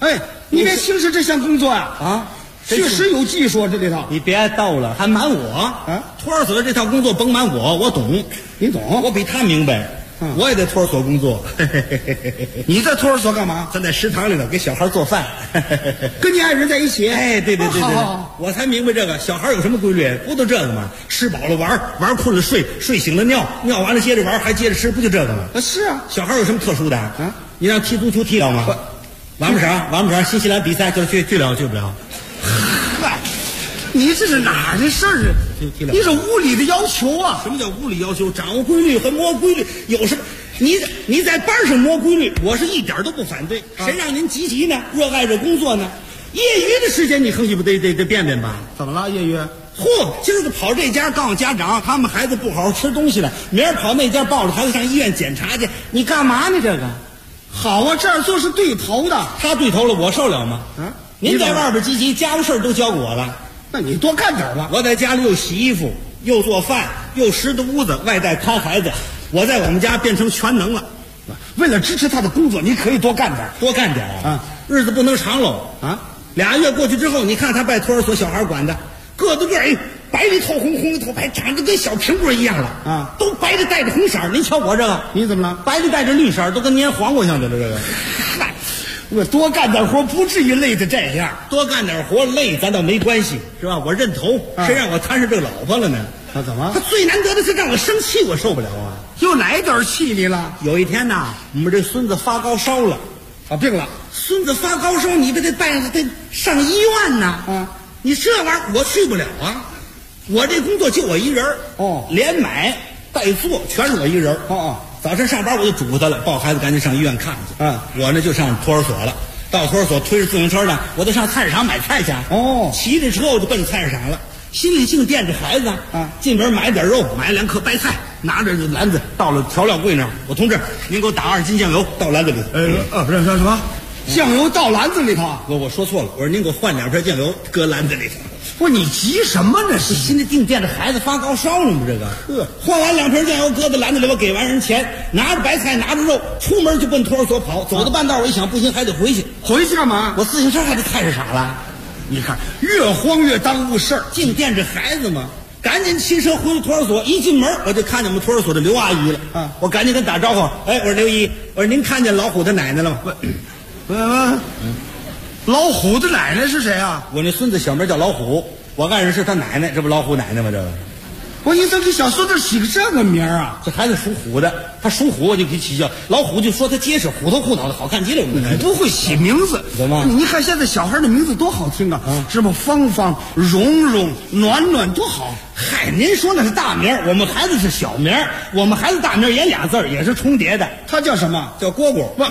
哎，你别轻视这项工作呀！啊，确实有技术这里头。 你别逗了，还瞒我啊！托儿所这套工作甭瞒我懂。 你懂？ 我比他明白。我也在托儿所工作。 你在托儿所干嘛？ 咱在食堂里头给小孩做饭。 跟你爱人在一起？ 哎，对，我才明白这个小孩有什么规律，不都这个吗？吃饱了玩，玩困了睡，睡醒了尿，尿完了接着玩，还接着吃，不就这个吗？ 是啊。 小孩有什么特殊的啊？你让踢足球踢了吗？完不成，新西兰比赛就去不了。 嗨，你这是哪儿的事儿啊？你是物理的要求啊？ 什么叫物理要求？掌握规律和摸规律有什么？你在班上摸规律，我是一点都不反对。谁让您积极呢？热爱这工作呢？业余的时间你横起不得变吧？ 怎么了？业余？ 今儿个跑这家告诉家长，他们孩子不好好吃东西了；明儿跑那家抱着孩子上医院检查去。你干嘛呢？这个好啊，这样做是对头的。 他对头了，我受了吗？您在外边积极，家务事都交给我了。 那你多干点吧。 我在家里又洗衣服，又做饭，又拾掇屋子，外带看孩子。我在我们家变成全能了。 为了支持他的工作，你可以多干点啊！日子不能长喽啊！2月过去之后，你看他拜托儿所小孩管的，个白里透红，红里透白，长得跟小苹果一样了啊！都白的带着红色。您瞧我这个， 你怎么了？ 白的带着绿色，都跟粘黄瓜像的这个。 我多干点活不至于累得这样， 多干点活累咱倒没关系，是吧？我认头，谁让我摊上这个老婆了呢？ 怎么？ 他最难得的是让我生气，我受不了啊！ 又哪点气你了？ 有一天呐，我们这孙子发高烧了， 病了。 孙子发高烧，你得上医院呐！你这玩意儿我去不了啊！我这工作就我一人连买带做全是我一人早晨上班我就嘱咐他了，抱孩子赶紧上医院看去。我呢就上托儿所了。到托儿所推着自行车呢，我得上菜市场买菜去。骑着车我就奔菜市场了，心里净惦着孩子进门买点肉，买2颗白菜，拿着篮子到了调料柜那儿，我同志，您给我打2斤酱油到篮子里。 不是什么酱油到篮子里头？ 我说错了，我说您给我换2瓶酱油搁篮子里头。 不是你急什么呢？ 心里净惦着孩子发高烧了吗？这个换完2瓶酱油搁在篮子里，我给完人钱，拿着白菜拿着肉，出门就奔托儿所跑。走到半道我一想，不行，还得回去干嘛？ 我自行车还得菜市场了。 你看越慌越耽误事儿， 净惦着孩子嘛。赶紧骑车回托儿所，一进门我就看见我们托儿所的刘阿姨了。我赶紧跟打招呼，我说刘姨，我说您看见老虎的奶奶了吗？ 老虎的奶奶是谁啊？ 我那孙子小名叫老虎，我爱人是他奶奶，这不老虎奶奶吗？这个。 你怎么给小孙子起个这个名啊？ 这孩子属虎的，他属虎我就给起叫老虎，就说他结实，虎头虎脑的，好看极了。 你不会起名字？ 怎么？ 你看现在小孩的名字多好听啊！什么芳芳、蓉蓉、暖暖，多好。 嗨，您说那是大名，我们孩子是小名，我们孩子大名也2字也是重叠的。 他叫什么？ 叫蝈蝈。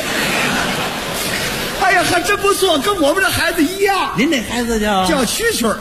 哎呀，还真不错，跟我们这孩子一样。 您那孩子叫蛐蛐，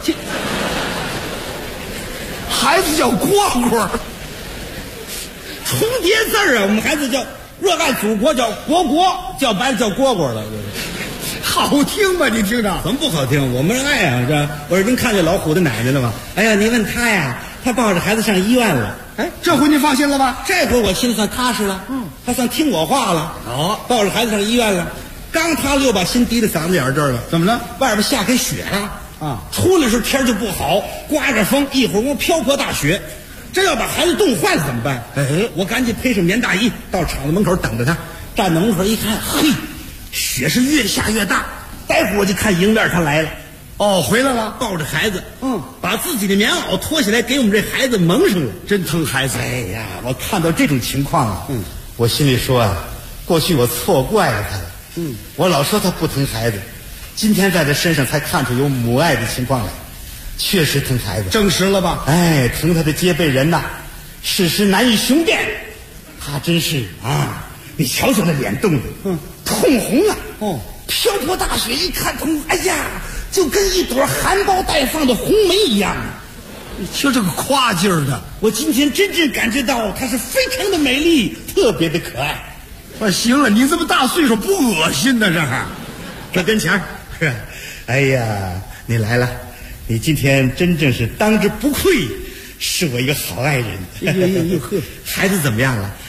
孩子叫蝈蝈， 重叠字啊！我们孩子叫热爱祖国，叫国国，叫白了叫蝈蝈了。 好听吧？你听着， 怎么不好听？我们爱啊！这我说您看见老虎的奶奶了吗？哎呀，您问他呀，他抱着孩子上医院了。 这回你放心了吧？ 这回我心算踏实了。他算听我话了。抱着孩子上医院了。刚他又把心提到嗓子眼这儿了。 怎么了？ 外边下开雪了出来时天就不好，刮着风，一会儿瓢泼大雪，这要把孩子冻坏了怎么办？我赶紧披上棉大衣到厂子门口等着他。站在门口一看，嘿，雪是越下越大。待会儿我就看迎面他来了。 回来了， 抱着孩子，把自己的棉袄脱下来给我们这孩子蒙上了， 真疼孩子。 哎呀，我看到这种情况啊，我心里说过去我错怪了他了。我老说他不疼孩子，今天在他身上才看出有母爱的情况来，确实疼孩子， 证实了吧？ 疼他的接背人呐，事实难以雄辩。他真是你瞧瞧那脸冻的，通红了。瓢泼大雪一看通，哎呀，就跟一朵含苞待放的红梅一样。 你听这个夸劲儿的， 我今天真正感觉到她是非常的美丽，特别的可爱。 行了，你这么大岁数不恶心呢？ 这跟前儿，哎呀，你来了，你今天真正是当之不愧，是我一个好爱人。孩子怎么样了？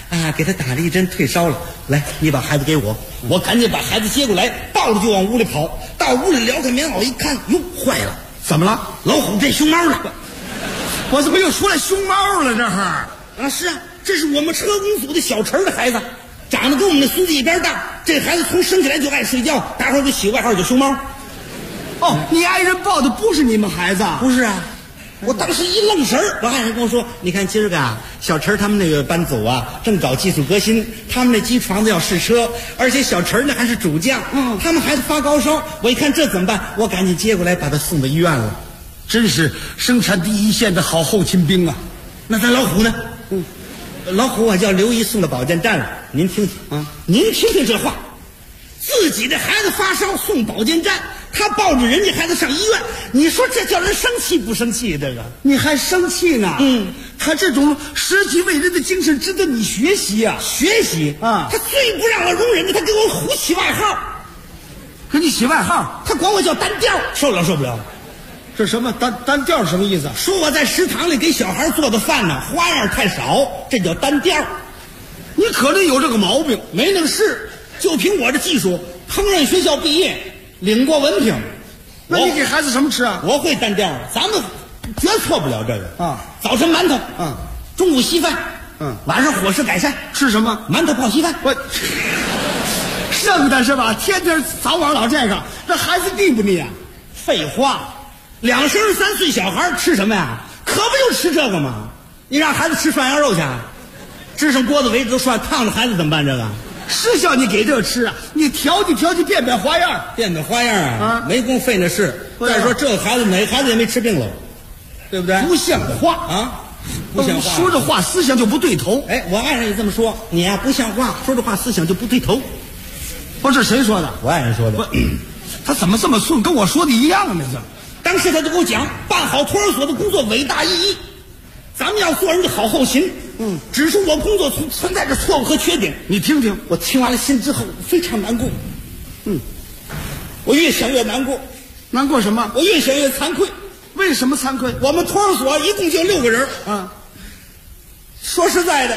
啊，给他打了一针退烧了。来，你把孩子给我，我赶紧把孩子接过来，抱着就往屋里跑。到屋里撩开棉袄一看，哟，坏了， 怎么了？ 老虎变熊猫了！ 我怎么又出来熊猫了？这是啊，是啊，这是我们车工组的小陈的孩子，长得跟我们的孙子一边大。这孩子从生起来就爱睡觉，大伙儿就起外号叫熊猫。 哦，你爱人抱的不是你们孩子？ 不是啊。我当时一愣神儿，我爱人跟我说：“你看今儿个啊，小陈他们那个班组啊，正搞技术革新，他们那机床子要试车，而且小陈呢还是主将，他们孩子发高烧，我一看这怎么办？我赶紧接过来把他送到医院了。 真是生产第一线的好后勤兵啊！ 那咱老虎呢？老虎我叫刘姨送到保健站了，您听听啊，您听听这话，自己的孩子发烧送保健站。”他抱着人家孩子上医院，你说这叫人生气不生气？这个你还生气呢？他这种舍己为人的精神值得你学习呀！ 学习啊！他最不让我容忍的，他给我胡起外号。 给你起外号？ 他管我叫单调，受不了。 这什么单调什么意思？ 说我在食堂里给小孩做的饭呢，花样太少，这叫单调。 你可能有这个毛病， 没那个事。就凭我这技术，烹饪学校毕业。领过文凭， 那你给孩子什么吃啊？ 我会单调，咱们绝错不了这个啊。早晨馒头，中午稀饭，晚上伙食改善， 吃什么？ 馒头泡稀饭。 我剩的是吧？天天早晚老这个，这孩子腻不腻啊？ 废话，2生3岁小孩吃什么呀？可不就吃这个吗？你让孩子吃涮羊肉去，支上锅子围着都涮，烫着孩子怎么办？这个。 是叫你给这吃啊？你调剂变花样啊！没工费那是。再说这孩子哪孩子也没吃病了，对不对？ 不像话啊！不像话， 说这话思想就不对头。 哎，我爱人也这么说，你呀不像话，说这话思想就不对头。 不是谁说的？ 我爱人说的。 他怎么这么顺？跟我说的一样呢？ 当时他就给我讲，办好托儿所的工作伟大意义，咱们要做人的好后勤。只是我工作存在着错误和缺点。 你听听， 我听完了信之后非常难过。我越想越难过。 难过什么？ 我越想越惭愧。 为什么惭愧？ 我们托儿所一共就6个人啊。说实在的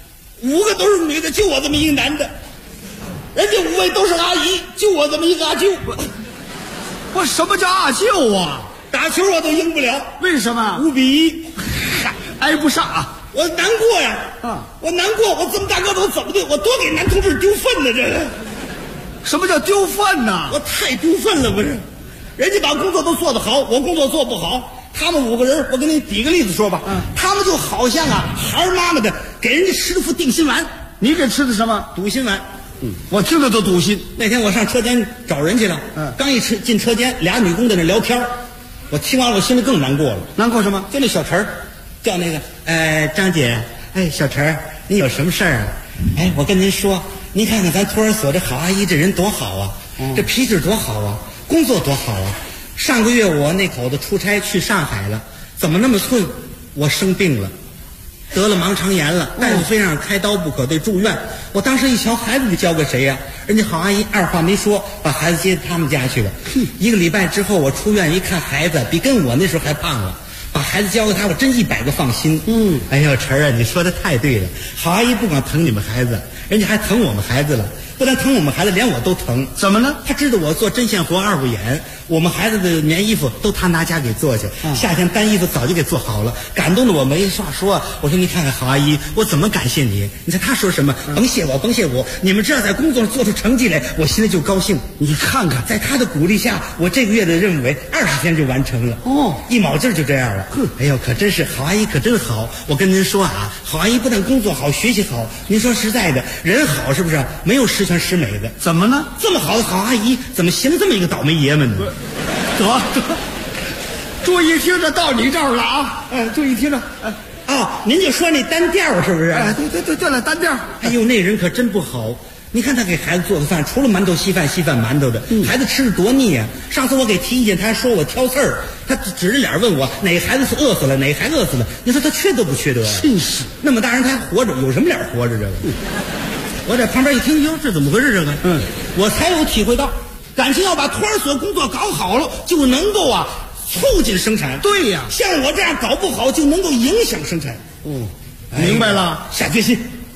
，5个都是女的，就我这么一个男的。人家5位都是阿姨，就我这么一个阿舅。 我什么叫阿舅啊？ 打球我都赢不了。 为什么 ？5比1， 挨不上啊。 我难过呀！我难过，我这么大个子，我怎么的？我多给男同志丢份呢！这个， 什么叫丢份呢？ 我太丢份了，不是？人家把工作都做得好，我工作做不好。他们5个人，我给你举个例子说吧。他们就好像孩儿妈妈的给人家吃了副定心丸。 你给吃的什么？ 堵心丸。 我听着都堵心。 那天我上车间找人去了。刚一进车间，2女工在那聊天，我听完了，我心里更难过了。 难过什么？ 就那小陈儿。叫那个张姐，小陈，您有什么事儿啊？我跟您说，您看看咱托儿所这郝阿姨这人多好啊，这脾气多好啊，工作多好啊。上个月我那口子出差去上海了，怎么那么寸？我生病了，得了盲肠炎了，大夫非让开刀不可，得住院。我当时一瞧，孩子得交给谁呀？人家郝阿姨二话没说，把孩子接到他们家去了。1个礼拜之后，我出院一看，孩子比跟我那时候还胖了。把孩子交给他，我真100个放心。哎呦，陈儿啊，你说的太对了。郝阿姨不光疼你们孩子，人家还疼我们孩子了。不但疼我们孩子，连我都疼。 怎么了？ 他知道我做针线活2不眼，我们孩子的棉衣服都他拿家给做去。夏天单衣服早就给做好了，感动的我没话说。我说你看看郝阿姨，我怎么感谢你？你猜他说什么？甭谢我，甭谢我。你们只要在工作上做出成绩来，我心里就高兴。 你看看， 在他的鼓励下，我这个月的任务为20天就完成了。一卯劲儿就这样了。哎呦，可真是郝阿姨可真好。我跟您说啊，郝阿姨不但工作好，学习好。您说实在的，人好是不是？没有十全十美的。 怎么呢？ 这么好的郝阿姨，怎么寻了这么一个倒霉爷们呢？ 得，注意听着，到你这儿了啊！注意听着。 您就说那单调是不是？ 对了，单调。 哎呦，那人可真不好。你看他给孩子做的饭，除了馒头稀饭馒头的，孩子吃的多腻啊！上次我给提意见，他还说我挑刺儿，他指着脸问我哪个孩子是饿死了，哪个孩子饿死了。你说他缺德不缺德？ 真是， 那么大人他还活着，有什么脸活着这个？我在旁边一听，哟，这怎么回事？这个，我才有体会到，感情要把托儿所工作搞好了，就能够促进生产。 对呀， 像我这样搞不好，就能够影响生产。 明白了， 下决心。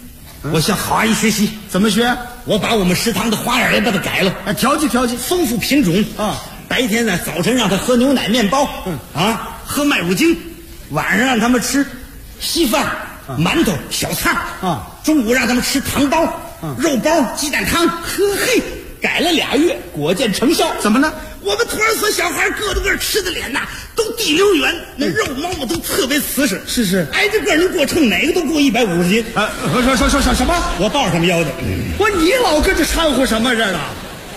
我向好阿姨学习。 怎么学？ 我把我们食堂的花样也把它改了， 调剂调剂， 丰富品种啊。白天呢，早晨让他喝牛奶面包，喝麦乳精；晚上让他们吃稀饭、馒头、小菜啊。中午让他们吃糖包、肉包、鸡蛋汤。呵嘿，改了2月，果见成效。 怎么呢？ 我们托儿所小孩个子个吃的脸呐，都地溜圆，那肉毛毛都特别瓷实。 是， 挨着个能过秤，哪个都过150斤。 说什么？ 我报什么腰的？ 我你老跟着掺和什么这呢？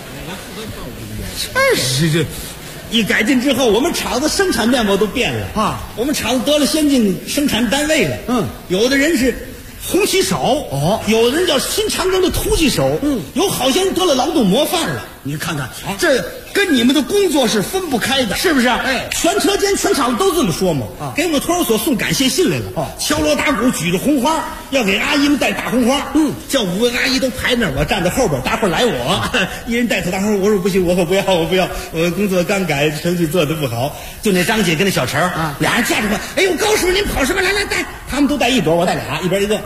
真是这，一改进之后，我们厂子生产面貌都变了啊！我们厂子得了先进生产单位了。有的人是红旗手，有的人叫新长征的突击手，有好些人得了劳动模范了。 你看看，这跟你们的工作是分不开的， 是不是？ 哎， 全车间全厂子都这么说嘛。给我们托儿所送感谢信来了。敲锣打鼓，举着红花，要给阿姨们带大红花。叫5位阿姨都排那儿，我站在后边，大伙儿来我，一人带头大红花。我说不行，我不要，我工作刚改，程序做得不好。就那张姐跟那小陈俩人架着我，哎呦，高师傅您跑什么？来带，他们都带1朵，我带俩，一边一个。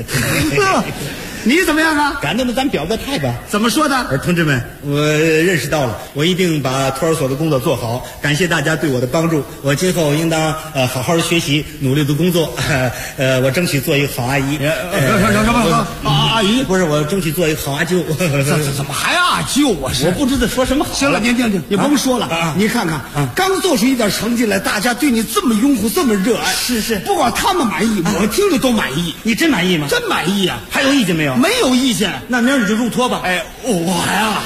你怎么样啊？ 感动的咱表个态吧。 怎么说的？ 同志们，我认识到了，我一定把托儿所的工作做好。感谢大家对我的帮助，我今后应当好好的学习，努力的工作。我争取做一个好阿姨。 什么阿姨？ 不是，我争取做一个好阿舅。 怎么还阿舅啊？ 我不知道说什么好。 行了，您听，你甭说了。你看看，刚做出一点成绩来，大家对你这么拥护，这么热爱。 是， 不光他们满意，我听着都满意。 你真满意吗？ 真满意啊！ 还有意见没有？ 没有意见。 那明儿你就入托吧。 哎，我呀。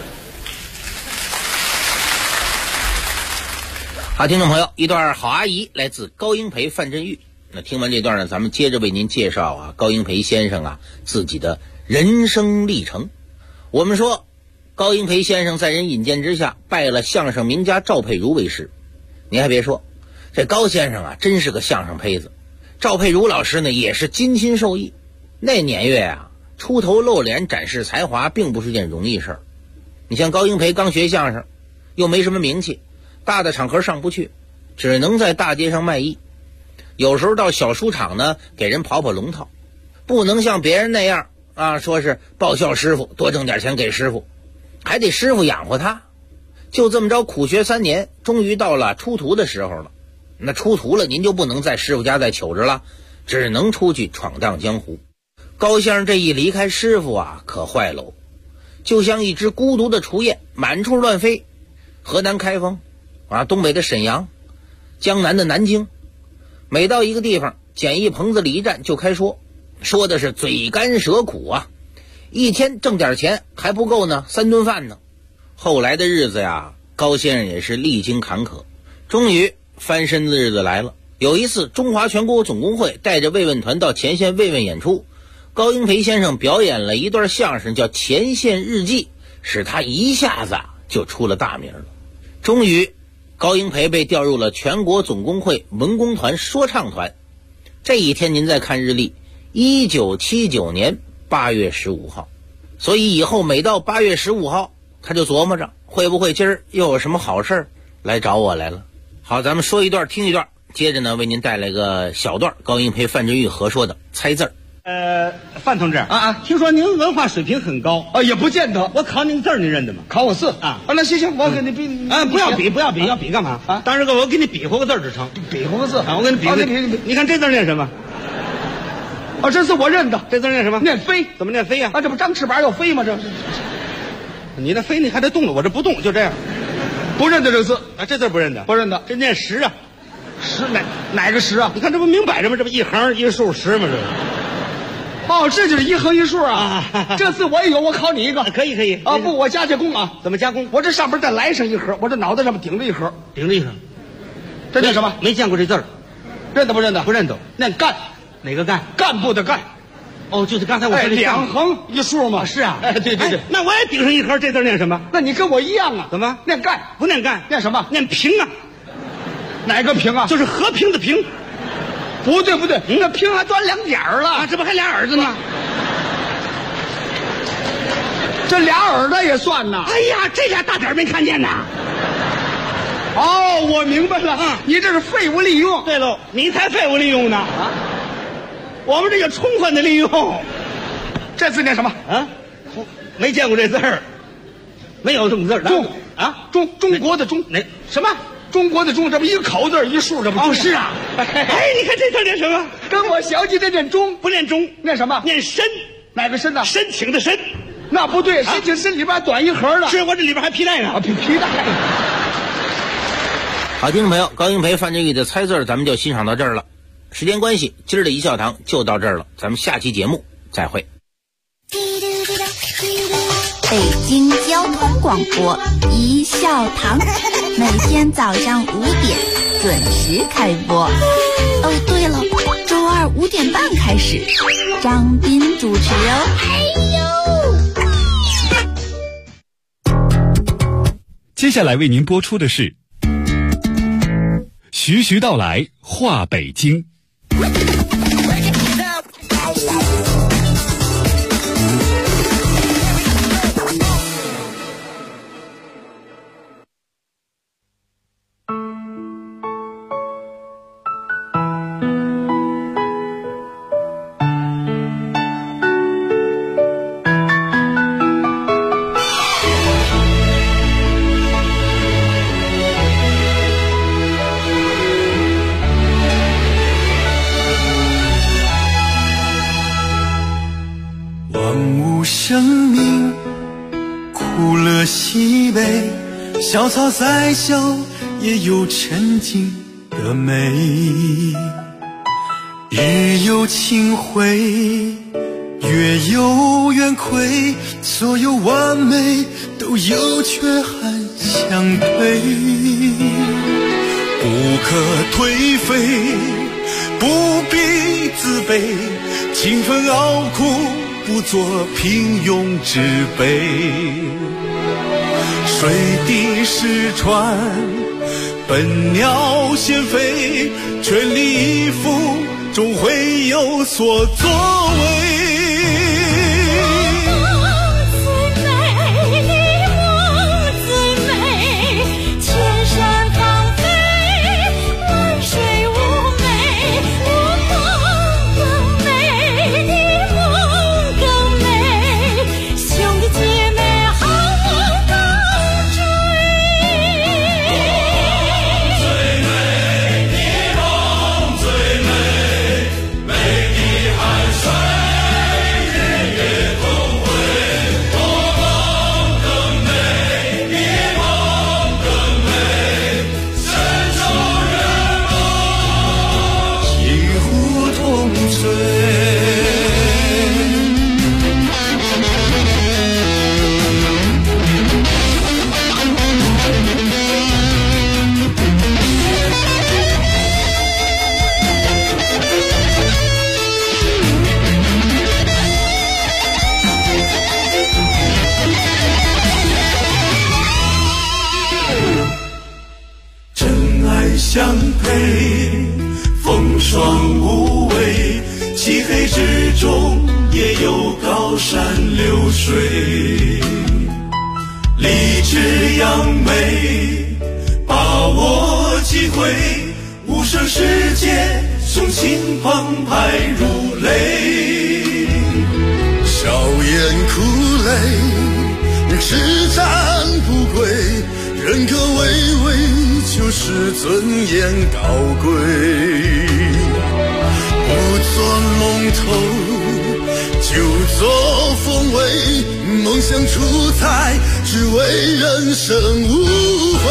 好，听众朋友，一段好阿姨来自高英培、范振钰。那听完这段呢，咱们接着为您介绍高英培先生自己的人生历程。我们说，高英培先生在人引荐之下拜了相声名家赵佩茹为师。你还别说，这高先生真是个相声胚子。赵佩茹老师呢也是精心受益。那年月出头露脸展示才华并不是件容易事儿。你像高英培刚学相声，又没什么名气，大的场合上不去，只能在大街上卖艺。有时候到小书场呢给人跑龙套，不能像别人那样说是报效师傅，多挣点钱给师傅，还得师傅养活他。就这么着苦学3年，终于到了出徒的时候了。那出徒了，您就不能在师傅家再求着了，只能出去闯荡江湖。高先生这一离开师傅可坏喽，就像一只孤独的雏雁，满处乱飞。河南开封东北的沈阳，江南的南京，每到一个地方，简易棚子里一站就开说的是嘴干舌苦一天挣点钱还不够呢，3顿饭呢。后来的日子高先生也是历经坎坷，终于翻身的日子来了。有一次，中华全国总工会带着慰问团到前线慰问演出，高英培先生表演了一段相声叫《前线日记》，使他一下子就出了大名了。终于，高英培被调入了全国总工会文工团说唱团。这一天您再看日历，1979年8月15号。所以以后每到8月15号，他就琢磨着会不会今儿又有什么好事来找我来了。好，咱们说一段听一段，接着呢为您带来个小段高英培、范振钰合说的猜字儿。 范同志听说您文化水平很高也不见得。 我考您字儿，您认得吗？ 考我4那行，我给你比。 不要比，要比干嘛当然我给你比划个字儿就成。 比划个字我给你比划。你看这字念什么？ 这字我认得。 这字念什么？ 念飞。 怎么念飞呀？ 这不长翅膀要飞吗？这你那飞你还得动了，我这不动，就这样。 不认得这个字这字不认得。 不认得。 这念十十哪个十你看这不明摆着吗？这不一横一竖10吗？ 这就是一横一竖这字我也有，我考你一个。 可以不，我加工怎么加工？ 我这上边再来上一盒，我这脑袋上面顶着一盒。这叫什么？ 没见过这字儿。 认得不认得？ 不认得。 念干。 哪个干？ 干部的干。 就是刚才我说的 2横一竖嘛。 是啊。 对。 那我也顶上一盒，这字念什么？ 那你跟我一样怎么？ 念干。 不念干， 念什么？ 念平哪个平就是和平的平。 不对，那平还端2点了这不还俩耳朵呢？ 这俩耳朵也算呐。 哎呀，这俩大点没看见呐。 我明白了你这是废物利用。 对喽，你才废物利用呢我们这个充分的利用。 这字念什么啊？没见过这字儿，没有这么字儿。 中啊， 中国的中， 哪什么？ 中国的中，这不一个口字一竖，这不是啊。哎，你看这字念什么？ 跟我小姐这念中， 不念中， 念什么？ 念申。 哪个申呢？ 申请的申。 那不对，申请申里边短一横了。 是我这里边还皮带呢，皮带。 好，听众朋友，高英培、范振钰的猜字咱们就欣赏到这儿了。时间关系，今儿的一笑堂就到这儿了，咱们下期节目再会。 北京交通广播一笑堂，每天早上5点准时开播。哦，对了，周二5点半开始，张斌主持哦。 接下来为您播出的是徐徐道来话北京。 生命苦乐喜悲，小草再小也有沉静的美，日有清辉，月有圆亏，所有完美都有缺憾相对，不可颓废，不必自卑，勤奋熬苦不做平庸之辈，水滴石穿，笨鸟先飞，全力以赴终会有所作为。相配，风霜无畏，漆黑之中也有高山流水，立志扬眉，把握机会，无声世界，雄心澎湃如雷，笑颜苦泪，叱咤不归，人格巍巍，就是尊严高贵，不做龙头，就做凤尾，梦想出彩，只为人生无悔。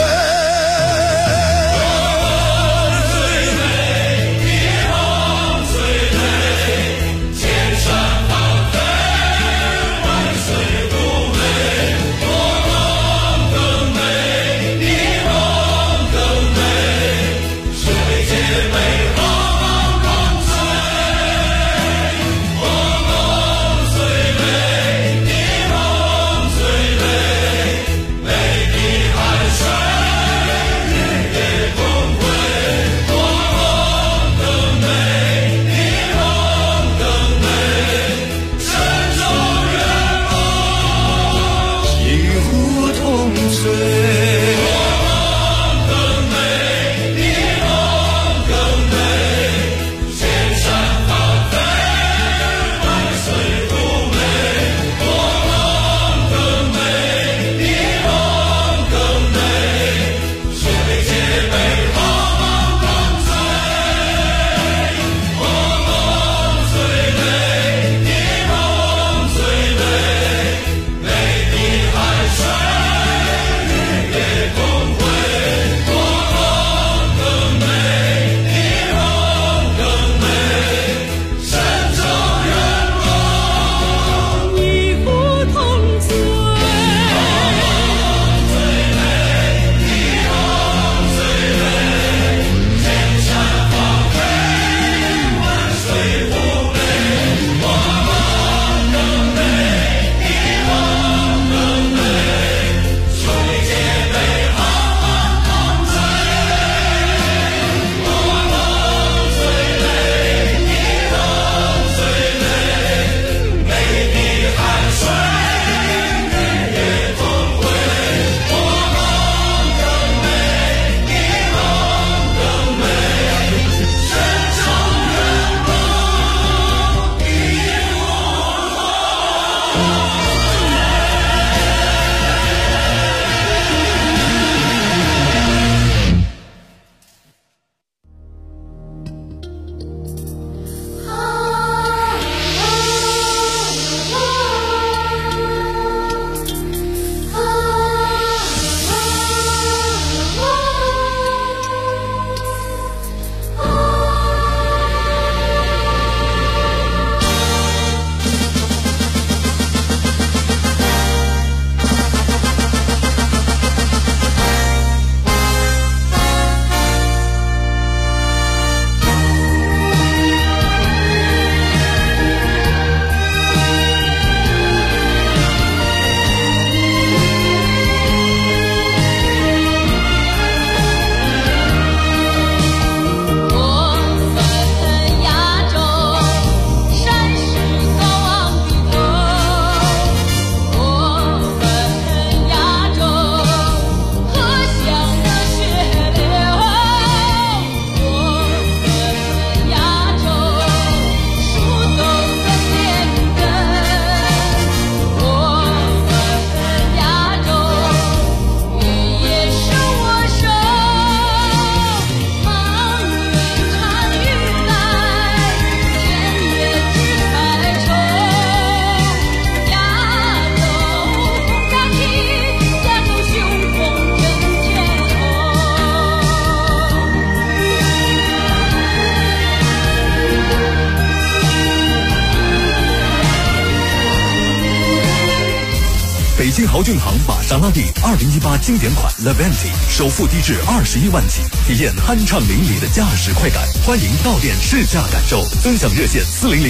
北京豪骏行玛莎拉蒂2018经典款 Levante 首付低至21万起，体验酣畅淋漓的驾驶快感。欢迎到店试驾感受，尊享热线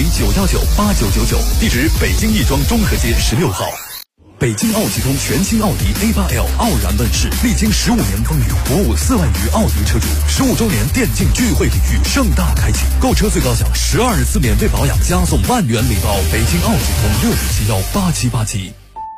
400-919-8999，地址北京亦庄中和街16号。北京奥汽通全新奥迪 A8L 傲然问世，历经15年风雨，鼓舞4万余奥迪车主。15周年电竞聚会礼遇盛大开启，购车最高享12次免费保养，加送1万元礼包。北京奥汽通65718787。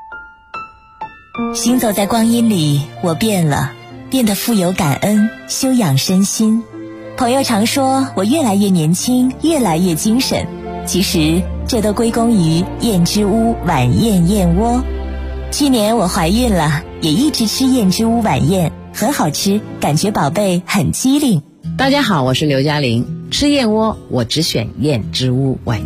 行走在光阴里，我变了，变得富有感恩，修养身心。朋友常说我越来越年轻，越来越精神，其实这都归功于燕之屋晚宴燕窝。去年我怀孕了，也一直吃燕之屋晚宴，很好吃，感觉宝贝很机灵。 大家好，我是刘嘉玲，吃燕窝我只选燕之屋晚